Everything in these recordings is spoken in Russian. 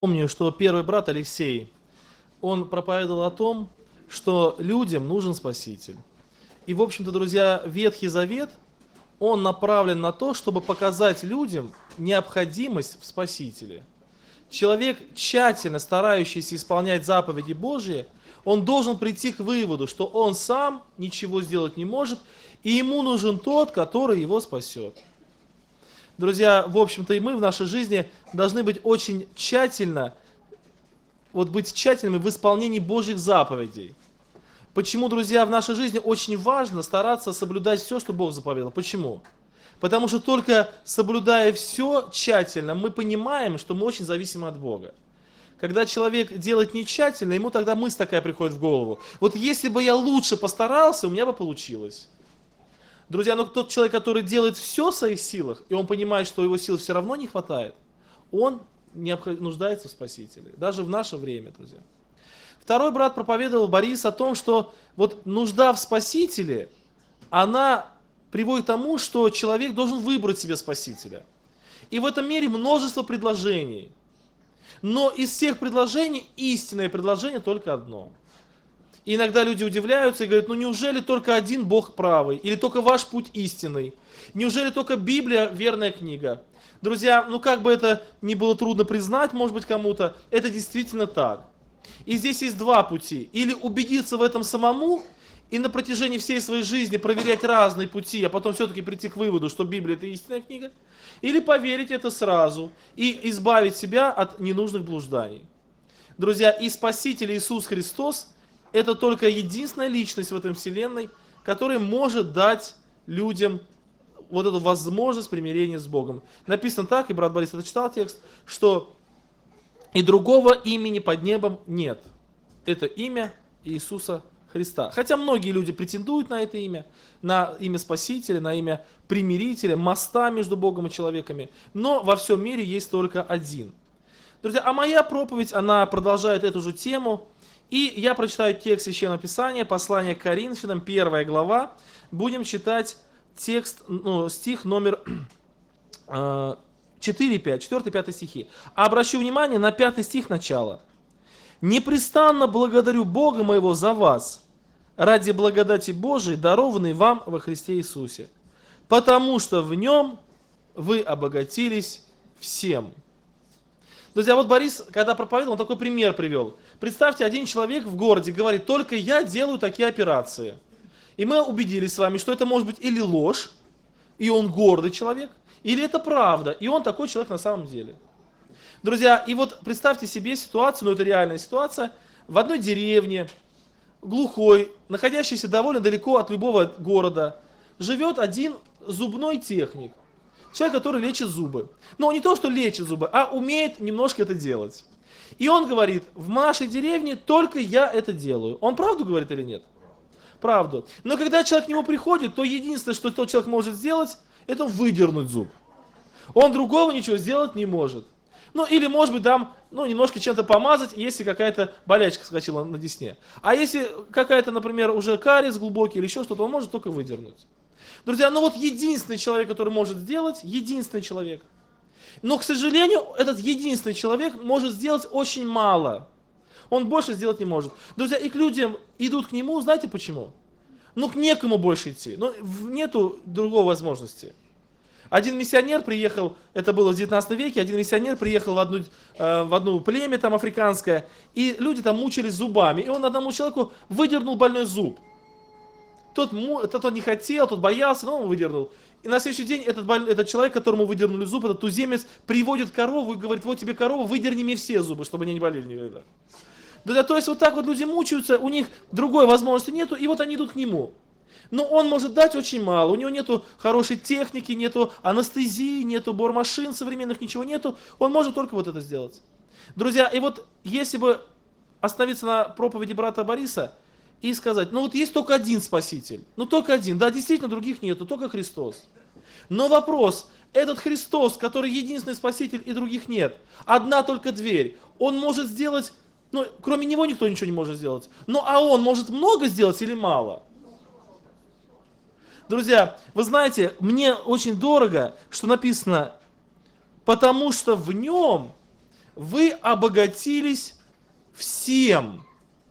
Помню, что первый брат Алексей, он проповедовал о том, что людям нужен Спаситель. И, в общем-то, друзья, Ветхий Завет, он направлен на то, чтобы показать людям необходимость в Спасителе. Человек, тщательно старающийся исполнять заповеди Божьи, он должен прийти к выводу, что он сам ничего сделать не может, и ему нужен тот, который его спасет. Друзья, в общем-то, и мы в нашей жизни должны быть очень тщательно, быть тщательными в исполнении Божьих заповедей. Почему, друзья, в нашей жизни очень важно стараться соблюдать все, что Бог заповедал? Почему? Потому что только соблюдая все тщательно, мы понимаем, что мы очень зависимы от Бога. Когда человек делает не тщательно, ему тогда мысль такая приходит в голову. Вот если бы я лучше постарался, у меня бы получилось. Друзья, но тот человек, который делает все в своих силах, и он понимает, что его сил все равно не хватает, он нуждается в Спасителе. Даже в наше время, друзья. Второй брат проповедовал, Борис, о том, что вот нужда в Спасителе, она приводит к тому, что человек должен выбрать себе Спасителя. И в этом мире множество предложений. Но из всех предложений истинное предложение только одно. И иногда люди удивляются и говорят, ну неужели только один Бог правый? Или только ваш путь истинный? Неужели только Библия верная книга? Друзья, ну как бы это ни было трудно признать, может быть, кому-то, это действительно так. И здесь есть два пути. Или убедиться в этом самому, и на протяжении всей своей жизни проверять разные пути, а потом все-таки прийти к выводу, что Библия это истинная книга. Или поверить это сразу и избавить себя от ненужных блужданий. Друзья, и Спаситель Иисус Христос – это только единственная личность в этом вселенной, которая может дать людям вот эту возможность примирения с Богом. Написано так, и брат Борис это читал текст, что и другого имени под небом нет. Это имя Иисуса Христа. Хотя многие люди претендуют на это имя, на имя Спасителя, на имя примирителя, моста между Богом и человеками, но во всем мире есть только один. Друзья, а моя проповедь, она продолжает эту же тему, и я прочитаю текст Священного Писания, послание к Коринфянам, 1 глава, будем читать стих номер 4-5 стихи. А обращу внимание на 5 стих начала. «Непрестанно благодарю Бога моего за вас, ради благодати Божией, дарованной вам во Христе Иисусе, потому что в нем вы обогатились всем». Друзья, вот Борис, когда проповедовал, он такой пример привел. Представьте, один человек в городе говорит, только я делаю такие операции. И мы убедились с вами, что это может быть или ложь, и он гордый человек, или это правда, и он такой человек на самом деле. Друзья, и вот представьте себе ситуацию, ну это реальная ситуация, в одной деревне, глухой, находящийся довольно далеко от любого города, живет один зубной техник. Человек, который лечит зубы. Но не то, что лечит зубы, а умеет немножко это делать. И он говорит, в нашей деревне только я это делаю. Он правду говорит или нет? Правду. Но когда человек к нему приходит, то единственное, что тот человек может сделать, это выдернуть зуб. Он другого ничего сделать не может. Ну, или, может быть, там, немножко чем-то помазать, если какая-то болячка скачала на десне. А если какая-то, например, уже кариес глубокий или еще что-то, он может только выдернуть. Друзья, единственный человек, который может сделать, единственный человек. Но, к сожалению, этот единственный человек может сделать очень мало. Он больше сделать не может. Друзья, и к людям идут к нему, знаете почему? К некому больше идти. Нету другой возможности. Один миссионер приехал, это было в 19 веке, один миссионер приехал в одну племя там африканское, и люди там мучились зубами. И он одному человеку выдернул больной зуб. Тот не хотел, тот боялся, но он выдернул. И на следующий день этот человек, которому выдернули зуб, этот туземец, приводит корову и говорит, вот тебе корова, выдерни мне все зубы, чтобы они не болели никогда. Да, то есть вот так вот люди мучаются, у них другой возможности нету, и вот они идут к нему. Но он может дать очень мало, у него нету хорошей техники, нету анестезии, нету бормашин современных, ничего нету, он может только вот это сделать. Друзья, и вот если бы остановиться на проповеди брата Бориса и сказать, есть только один Спаситель, только один, да, действительно других нету, только Христос. Но вопрос, этот Христос, который единственный Спаситель и других нет, одна только дверь, он может сделать, кроме него никто ничего не может сделать, а он может много сделать или мало? Друзья, вы знаете, мне очень дорого, что написано, потому что в нем вы обогатились всем.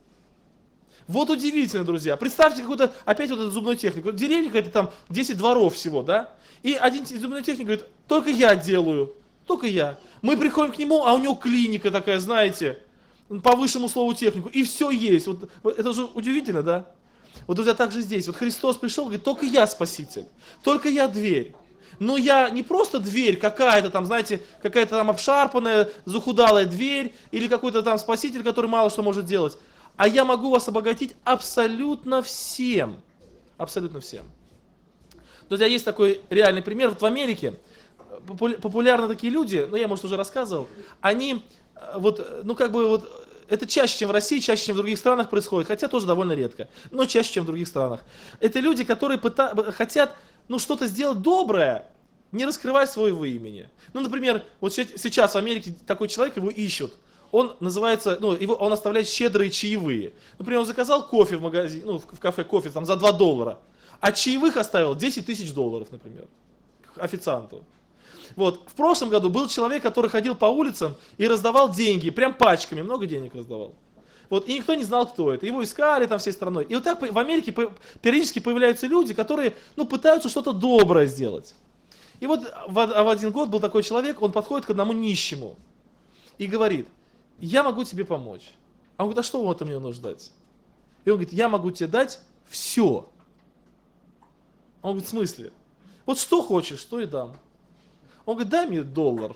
Вот удивительно, друзья. Представьте какую-то, опять вот эту зубную технику. Деревня какая-то там 10 дворов всего, да? И один зубной техник говорит, только я делаю, только я. Мы приходим к нему, а у него клиника такая, знаете, по высшему слову технику, и все есть. Вот это же удивительно, да? Вот, друзья, так же здесь. Вот Христос пришел, говорит, только я спаситель, только я дверь. Но я не просто дверь какая-то там, знаете, какая-то там обшарпанная, захудалая дверь, или какой-то там спаситель, который мало что может делать. А я могу вас обогатить абсолютно всем. Абсолютно всем. Друзья, есть такой реальный пример. Вот в Америке популярны такие люди, ну я, может, уже рассказывал, они вот, ну как бы вот, это чаще, чем в России, чаще, чем в других странах происходит, хотя тоже довольно редко, но чаще, чем в других странах. Это люди, которые хотят, ну, что-то сделать доброе, не раскрывая своего имени. Ну, например, вот сейчас в Америке такой человек, его ищут. Он называется, ну, он оставляет щедрые чаевые. Например, он заказал кофе в магазине, ну, в кафе кофе там за $2, а чаевых оставил 10 тысяч долларов, например, официанту. Вот. В прошлом году был человек, который ходил по улицам и раздавал деньги, прям пачками, много денег раздавал. Вот, и никто не знал, кто это. Его искали там всей страной. И вот так в Америке периодически появляются люди, которые, ну, пытаются что-то доброе сделать. И вот в один год был такой человек, он подходит к одному нищему и говорит, я могу тебе помочь. А он говорит, а что вам это мне нужно дать? И он говорит, я могу тебе дать все. Он говорит, в смысле? Вот что хочешь, то и дам. Он говорит, дай мне $1.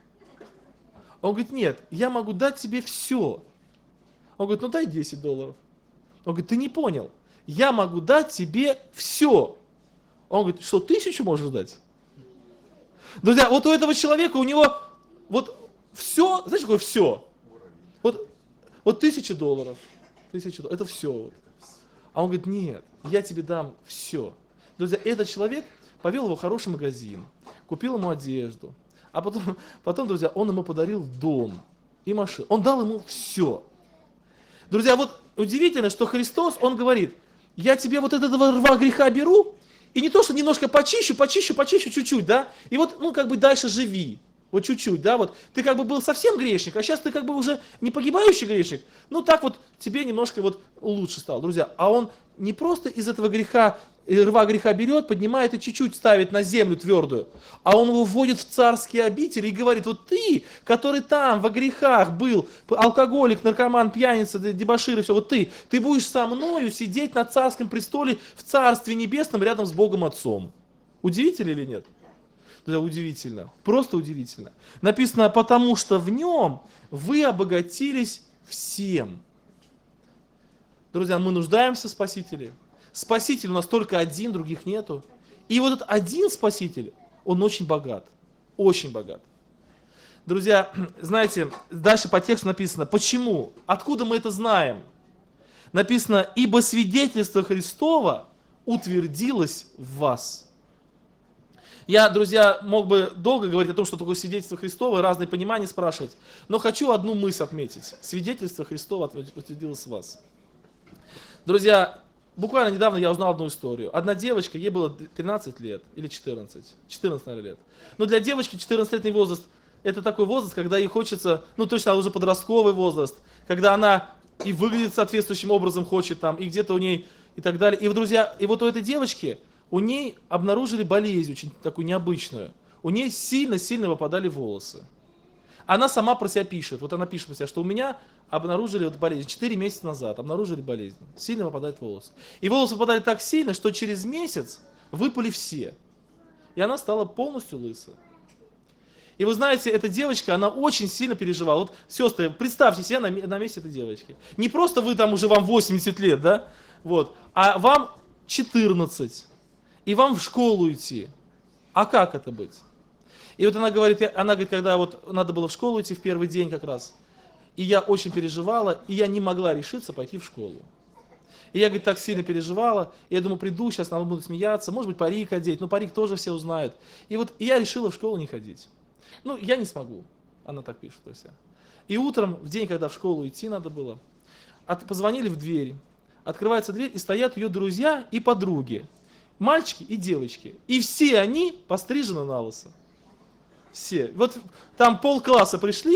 Он говорит, нет, я могу дать тебе все. Он говорит, ну дай $10. Он говорит, ты не понял, я могу дать тебе все. Он говорит, что, 1000 можешь дать? Друзья, вот у этого человека, у него вот все, знаете, какое все? Вот $1000. $1000, это все. А он говорит, нет, я тебе дам все. Друзья, этот человек повел его в хороший магазин, купил ему одежду, а потом, друзья, он ему подарил дом и машину. Он дал ему все. Друзья, вот удивительно, что Христос, он говорит, я тебе вот этого рва греха беру, и не то, что немножко почищу чуть-чуть, да, и вот, ну, как бы дальше живи. Вот чуть-чуть, да, вот ты как бы был совсем грешник, а сейчас ты как бы уже не погибающий грешник, ну так вот тебе немножко вот лучше стало, друзья. А он не просто из этого греха, рва греха берет, поднимает и чуть-чуть ставит на землю твердую, а он его вводит в царские обители и говорит, вот ты, который там во грехах был, алкоголик, наркоман, пьяница, дебошир и все, вот ты будешь со мною сидеть на царском престоле в Царстве Небесном рядом с Богом Отцом. Удивительно или нет? Это удивительно, просто удивительно. Написано, потому что в нем вы обогатились всем. Друзья, мы нуждаемся в Спасителе. Спаситель у нас только один, других нету. И вот этот один Спаситель, он очень богат. Очень богат. Друзья, знаете, дальше по тексту написано, почему? Откуда мы это знаем? Написано, ибо свидетельство Христово утвердилось в вас. Я, друзья, мог бы долго говорить о том, что такое свидетельство Христово, разные понимания спрашивать, но хочу одну мысль отметить. Свидетельство Христово утвердилось в вас. Друзья, буквально недавно я узнал одну историю. Одна девочка, ей было 13 лет или 14 наверное, лет. Но для девочки 14-летний возраст, это такой возраст, когда ей хочется, ну точно уже подростковый возраст, когда она и выглядит соответствующим образом хочет там, и где-то у ней и так далее. И, друзья, и вот у этой девочки, у ней обнаружили болезнь очень такую необычную. У ней сильно-сильно выпадали волосы. Она сама про себя пишет. Вот она пишет про себя, что у меня обнаружили вот болезнь. 4 месяца назад обнаружили болезнь. Сильно выпадают волосы. И волосы выпадали так сильно, что через месяц выпали все. И она стала полностью лысой. И вы знаете, эта девочка, она очень сильно переживала. Вот, сестры, представьте себя на месте этой девочки. Не просто вы там уже вам 80 лет, да? Вот, а вам 14. И вам в школу идти. А как это быть? И вот она говорит, когда вот надо было в школу идти в первый день как раз, и я очень переживала, и я не могла решиться пойти в школу. И я, говорит, так сильно переживала, и я думаю, приду, сейчас надо буду смеяться, может быть, парик одеть, но парик тоже все узнают. И вот я решила в школу не ходить. Ну, я не смогу, она так пишет про себя. И утром, в день, когда в школу идти надо было, позвонили в дверь, открывается дверь, и стоят ее друзья и подруги. Мальчики и девочки. И все они пострижены на лысо. Все. Вот там полкласса пришли,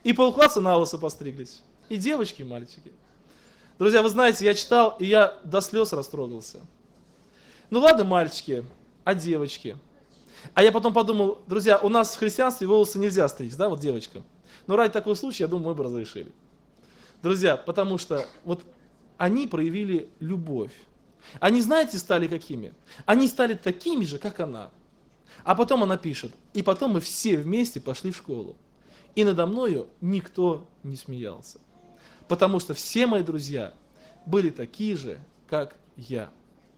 И полкласса на лысо постриглись. И девочки, и мальчики. Друзья, вы знаете, я читал, и я до слез растрогался. Ну ладно, мальчики, а девочки? А я потом подумал, друзья, у нас в христианстве волосы нельзя стричь, да, вот девочкам. Но ради такого случая, я думаю, мы бы разрешили. Друзья, потому что вот они проявили любовь. Они, знаете, стали какими? Они стали такими же, как она. А потом она пишет, и потом мы все вместе пошли в школу. И надо мною никто не смеялся. Потому что все мои друзья были такие же, как я.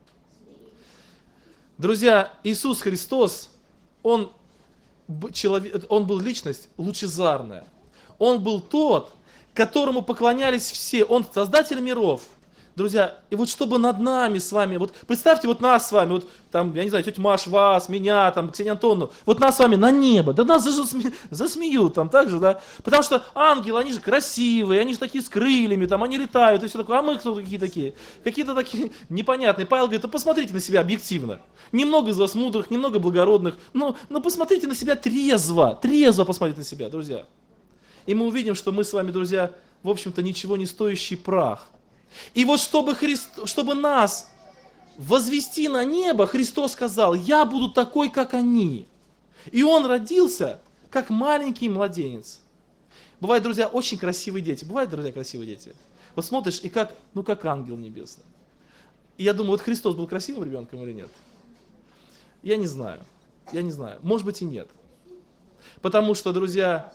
Друзья, Иисус Христос, Он был личность лучезарная. Он был тот, которому поклонялись все. Он создатель миров. Друзья, и вот чтобы над нами с вами, вот представьте вот нас с вами, вот там, я не знаю, тетя Маш, вас, меня, там, Ксению Антоновну, вот нас с вами на небо, да нас засмеют там так же, да, потому что ангелы, они же красивые, они же такие с крыльями, там, они летают и все такое, а мы кто такие? Какие-то такие непонятные. Павел говорит, да посмотрите на себя объективно. Немного из вас мудрых, немного благородных, но посмотрите на себя трезво посмотрите на себя, друзья. И мы увидим, что мы с вами, друзья, в общем-то, ничего не стоящий прах. И вот чтобы нас возвести на небо, Христос сказал, я буду такой, как они. И Он родился, как маленький младенец. Бывают, друзья, очень красивые дети. Бывают, друзья, красивые дети. Вот смотришь, и как ангел небесный. И я думаю, вот Христос был красивым ребенком или нет? Я не знаю. Может быть и нет. Потому что, друзья,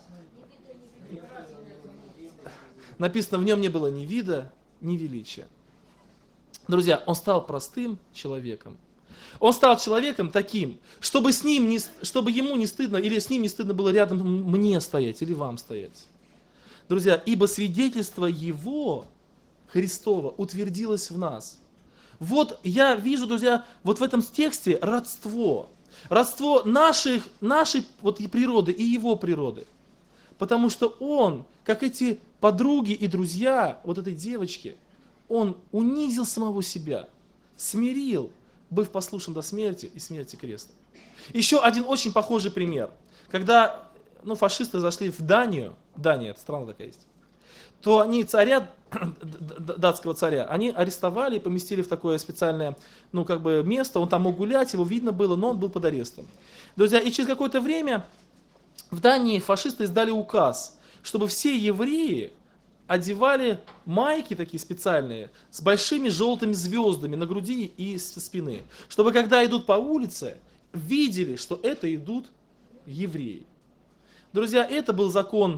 написано, в нем не было ни вида, ни величия. Друзья, он стал простым человеком. Он стал человеком таким, чтобы ему не стыдно, или с ним не стыдно было рядом мне стоять, или вам стоять. Друзья, ибо свидетельство Его, Христова, утвердилось в нас. Вот я вижу, друзья, вот в этом тексте родство. Родство нашей вот и природы и Его природы. Потому что Он, как эти подруги и друзья вот этой девочки, Он унизил самого себя, смирил, быв послушен до смерти и смерти креста. Еще один очень похожий пример. Когда фашисты зашли в Данию, Дания, это страна такая есть, то они датского царя, они арестовали и поместили в такое специальное, место, он там мог гулять, его видно было, но он был под арестом. Друзья, и через какое-то время в Дании фашисты издали указ, чтобы все евреи одевали майки такие специальные с большими желтыми звездами на груди и со спины, чтобы когда идут по улице, видели, что это идут евреи. Друзья, это был закон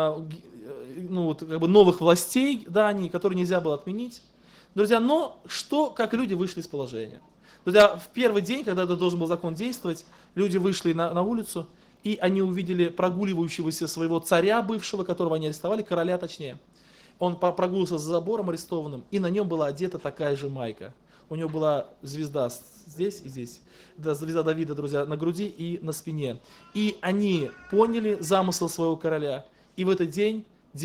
новых властей Дании, который нельзя было отменить. Друзья, но как люди вышли из положения? Друзья, в первый день, когда это должен был закон действовать, люди вышли на улицу, и они увидели прогуливающегося своего царя бывшего, которого они арестовали, короля точнее. Он прогулился за забором арестованным, и на нем была одета такая же майка. У него была звезда здесь и здесь. Да, звезда Давида, друзья, на груди и на спине. И они поняли замысел своего короля. И в этот день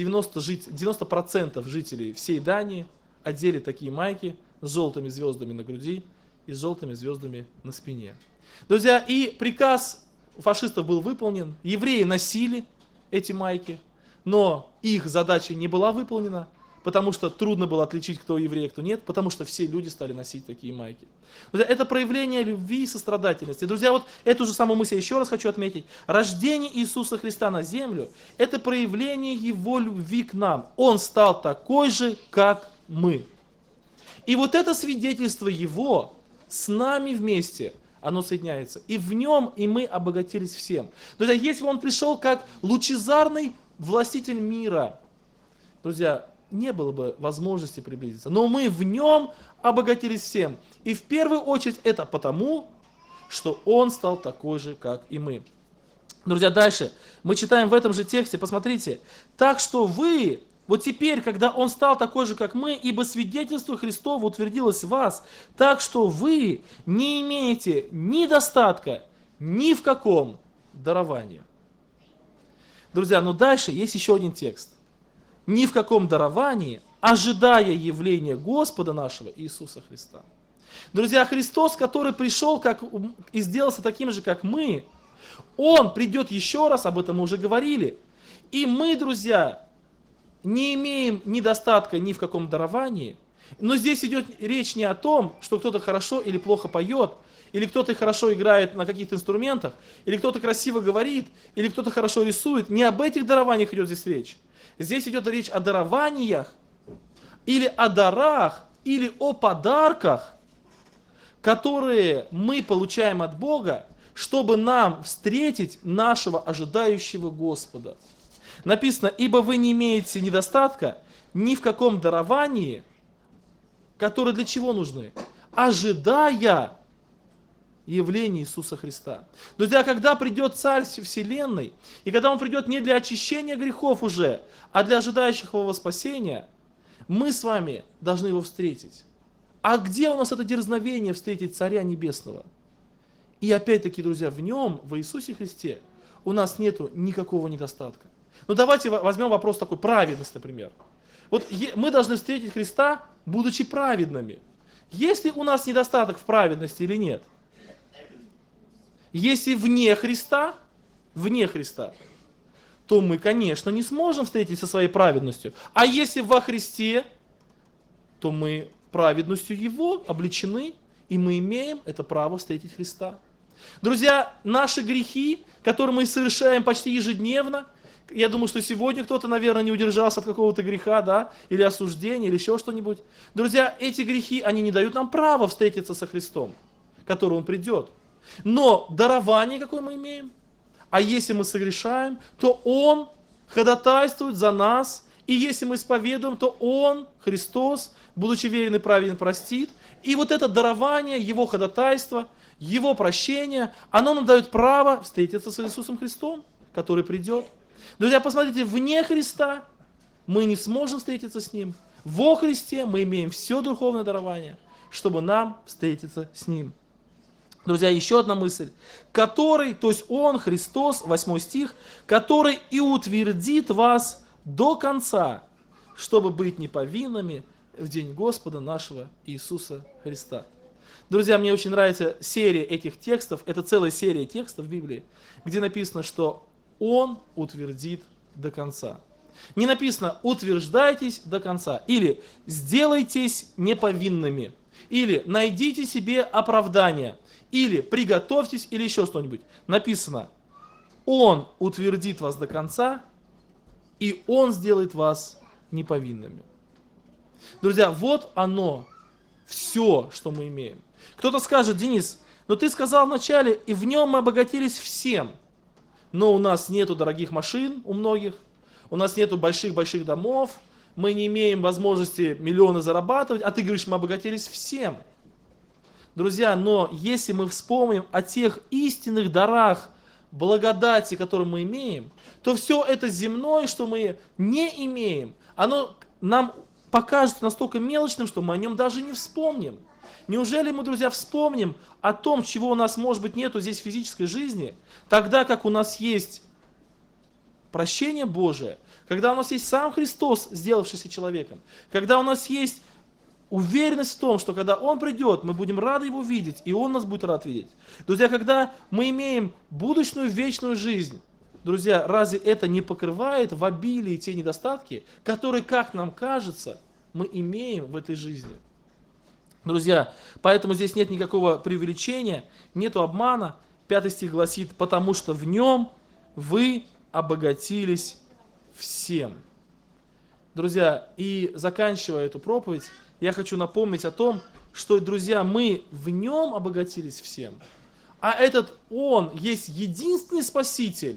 90% жителей всей Дании одели такие майки с желтыми звездами на груди и с желтыми звездами на спине. Друзья, и приказ фашистов был выполнен. Евреи носили эти майки, но их задача не была выполнена, потому что трудно было отличить, кто еврей, а кто нет, потому что все люди стали носить такие майки. Друзья, это проявление любви и сострадательности. Друзья, вот эту же самую мысль я еще раз хочу отметить. Рождение Иисуса Христа на землю – это проявление Его любви к нам. Он стал такой же, как мы. И вот это свидетельство Его с нами вместе, оно соединяется. И в Нем и мы обогатились всем. Друзья, если Он пришел как лучезарный властитель мира, друзья, не было бы возможности приблизиться. Но мы в Нем обогатились всем. И в первую очередь это потому, что Он стал такой же, как и мы. Друзья, дальше мы читаем в этом же тексте, посмотрите. Так что вы, вот теперь, когда Он стал такой же, как мы, ибо свидетельство Христово утвердилось в вас, так что вы не имеете ни достатка, ни в каком даровании. Друзья, но дальше есть еще один текст. Ни в каком даровании, ожидая явления Господа нашего Иисуса Христа. Друзья, Христос, который пришел и сделался таким же, как мы, Он придет еще раз, об этом мы уже говорили, И мы, друзья, не имеем недостатка ни в каком даровании, но здесь идет речь не о том, что кто-то хорошо или плохо поет, или кто-то хорошо играет на каких-то инструментах, или кто-то красиво говорит, или кто-то хорошо рисует. Не об этих дарованиях идет здесь речь. Здесь идет речь о дарованиях, или о дарах, или о подарках, которые мы получаем от Бога, чтобы нам встретить нашего ожидающего Господа. Написано, ибо вы не имеете недостатка ни в каком даровании, которые для чего нужны? Ожидая явления Иисуса Христа. Друзья, когда придет Царь Вселенной, и когда Он придет не для очищения грехов уже, а для ожидающих Его спасения, мы с вами должны Его встретить. А где у нас это дерзновение встретить Царя Небесного? И опять-таки, друзья, в Нем, в Иисусе Христе, у нас нету никакого недостатка. Ну давайте возьмем вопрос такой, праведность, например. Вот мы должны встретить Христа, будучи праведными. Есть ли у нас недостаток в праведности или нет? Если вне Христа, то мы, конечно, не сможем встретить со своей праведностью. А если во Христе, то мы праведностью Его облечены, и мы имеем это право встретить Христа. Друзья, наши грехи, которые мы совершаем почти ежедневно, я думаю, что сегодня кто-то, наверное, не удержался от какого-то греха, да, или осуждения, или еще что-нибудь. Друзья, эти грехи, они не дают нам права встретиться со Христом, к которому Он придет. Но дарование, какое мы имеем, а если мы согрешаем, то Он ходатайствует за нас, и если мы исповедуем, то Он, Христос, будучи верен и праведен, простит. И вот это дарование, Его ходатайство, Его прощение, оно нам дает право встретиться с Иисусом Христом, который придет. Друзья, посмотрите, вне Христа мы не сможем встретиться с Ним. Во Христе мы имеем все духовное дарование, чтобы нам встретиться с Ним. Друзья, еще одна мысль. Который, то есть Он, Христос, 8 стих, который и утвердит вас до конца, чтобы быть неповинными в день Господа нашего Иисуса Христа. Друзья, мне очень нравится серия этих текстов. Это целая серия текстов в Библии, где написано, что Он утвердит до конца. Не написано «утверждайтесь до конца» или «сделайтесь неповинными» или «найдите себе оправдание» или «приготовьтесь» или еще что-нибудь. Написано «Он утвердит вас до конца, и Он сделает вас неповинными». Друзья, вот оно, все, что мы имеем. Кто-то скажет: Денис, но ты сказал вначале, и в Нем мы обогатились всем. Но у нас нету дорогих машин у многих, у нас нету больших-больших домов, мы не имеем возможности миллионы зарабатывать, а ты говоришь, мы обогатились всем. Друзья, но если мы вспомним о тех истинных дарах благодати, которые мы имеем, то все это земное, что мы не имеем, оно нам покажется настолько мелочным, что мы о нем даже не вспомним. Неужели мы, друзья, вспомним о том, чего у нас, может быть, нету здесь в физической жизни, тогда как у нас есть прощение Божие, когда у нас есть сам Христос, сделавшийся человеком, когда у нас есть уверенность в том, что когда Он придет, мы будем рады Его видеть, и Он нас будет рад видеть. Друзья, когда мы имеем будущую вечную жизнь, друзья, разве это не покрывает в обилии те недостатки, которые, как нам кажется, мы имеем в этой жизни? Друзья, поэтому здесь нет никакого преувеличения, нету обмана. 5 стих гласит: «Потому что в Нем вы обогатились всем». Друзья, и заканчивая эту проповедь, я хочу напомнить о том, что, друзья, мы в Нем обогатились всем. А этот Он есть единственный Спаситель,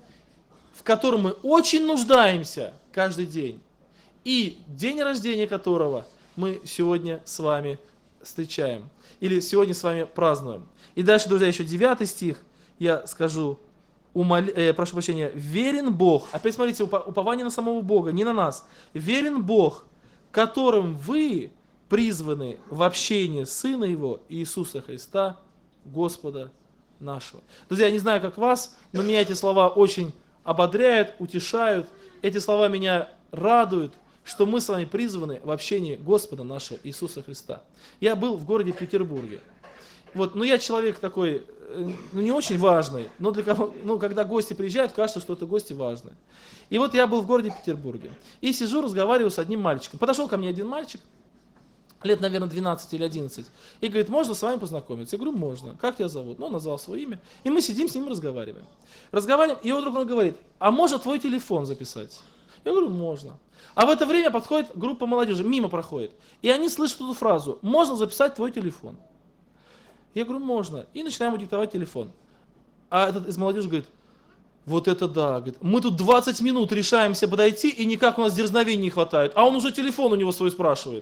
в котором мы очень нуждаемся каждый день. И день рождения которого мы сегодня с вами встречаем. Или сегодня с вами празднуем. И дальше, друзья, еще 9 стих я скажу. Прошу прощения. «Верен Бог». Опять смотрите, упование на самого Бога, не на нас. «Верен Бог, которым вы призваны в общение Сына Его, Иисуса Христа, Господа нашего». Друзья, я не знаю, как вас, но меня эти слова очень ободряют, утешают. Эти слова меня радуют, что мы с вами призваны в общении Господа нашего Иисуса Христа. Я был в городе Петербурге. Вот, но я человек такой ну, не очень важный, но для кого, ну, когда гости приезжают, кажется, что это гости важные. И вот я был в городе Петербурге, и сижу, разговариваю с одним мальчиком. Подошел ко мне один мальчик, лет, наверное, 12 или 11, и говорит, можно с вами познакомиться? Я говорю, можно. Как тебя зовут? Ну, он назвал свое имя, и мы сидим с ним разговариваем. Разговариваем, и вдруг он говорит, а можно твой телефон записать? Я говорю, можно. А в это время подходит группа молодежи, мимо проходит, и они слышат эту фразу, можно записать твой телефон? Я говорю, можно. И начинаем ему диктовать телефон. А этот из молодежи говорит, вот это да. Говорит, мы тут 20 минут решаемся подойти, и никак у нас дерзновения не хватает. А он уже телефон у него свой спрашивает.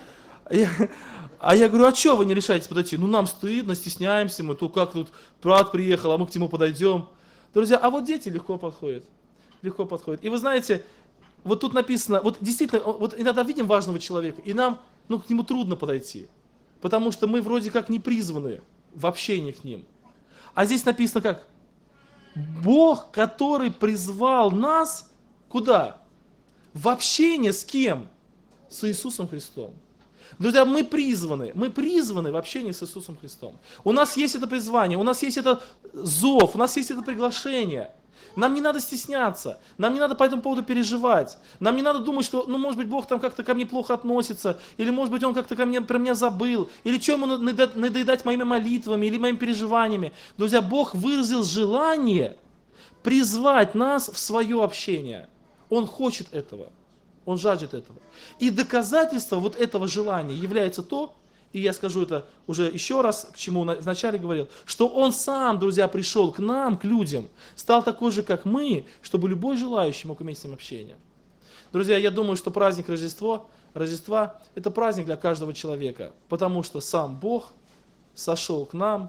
А я говорю, а что вы не решаетесь подойти? Ну нам стыдно, стесняемся мы. Тут как тут брат приехал, а мы к нему подойдем. Друзья, а вот дети легко подходят. Легко подходят. И вы знаете, вот тут написано, вот действительно, вот иногда видим важного человека, и нам, ну, к нему трудно подойти. Потому что мы вроде как не призваны в общении к ним. А здесь написано как? Бог, который призвал нас куда? В общение с кем? С Иисусом Христом. Друзья, мы призваны в общении с Иисусом Христом. У нас есть это призвание, у нас есть это зов, у нас есть это приглашение. Нам не надо стесняться, нам не надо по этому поводу переживать, нам не надо думать, что, ну, может быть, Бог там как-то ко мне плохо относится, или, может быть, Он как-то про меня забыл, или что ему надоедать моими молитвами, или моими переживаниями. Друзья, Бог выразил желание призвать нас в свое общение. Он хочет этого, Он жаждет этого. И доказательство вот этого желания является то, и я скажу это уже еще раз, к чему вначале говорил, что Он сам, друзья, пришел к нам, к людям, стал такой же, как мы, чтобы любой желающий мог иметь с ним общение. Друзья, я думаю, что праздник Рождества – это праздник для каждого человека, потому что сам Бог сошел к нам,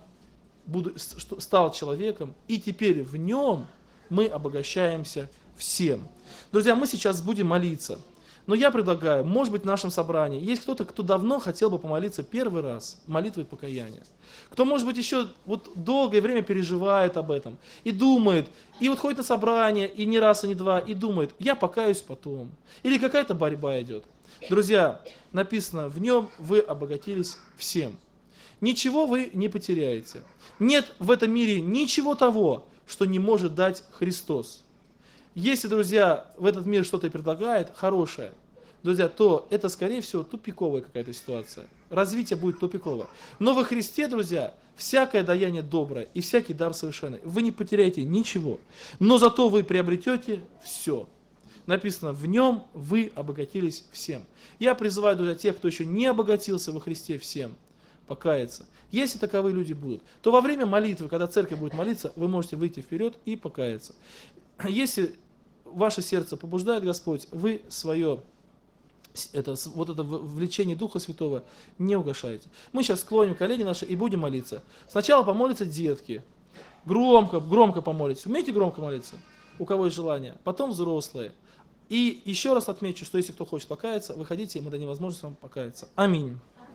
стал человеком, и теперь в Нем мы обогащаемся всем. Друзья, мы сейчас будем молиться. Но я предлагаю, может быть, в нашем собрании есть кто-то, кто давно хотел бы помолиться первый раз молитвой покаяния. Кто, может быть, еще вот долгое время переживает об этом и думает, и вот ходит на собрание, и не раз, и не два, и думает, я покаюсь потом. Или какая-то борьба идет. Друзья, написано, в Нем вы обогатились всем. Ничего вы не потеряете. Нет в этом мире ничего того, что не может дать Христос. Если, друзья, в этот мир что-то предлагает хорошее, друзья, то это, скорее всего, тупиковая какая-то ситуация. Развитие будет тупиковое. Но во Христе, друзья, всякое даяние доброе и всякий дар совершенный. Вы не потеряете ничего, но зато вы приобретете все. Написано, в Нем вы обогатились всем. Я призываю, друзья, тех, кто еще не обогатился во Христе всем, покаяться. Если таковые люди будут, то во время молитвы, когда церковь будет молиться, вы можете выйти вперед и покаяться. Если ваше сердце побуждает Господь, вы свое это влечение Духа Святого не угашаете. Мы сейчас склоним колени наши и будем молиться. Сначала помолятся детки. Громко помолитесь. Умеете громко молиться? У кого есть желание. Потом взрослые. И еще раз отмечу, что если кто хочет покаяться, выходите, и мы дадим возможность вам покаяться. Аминь.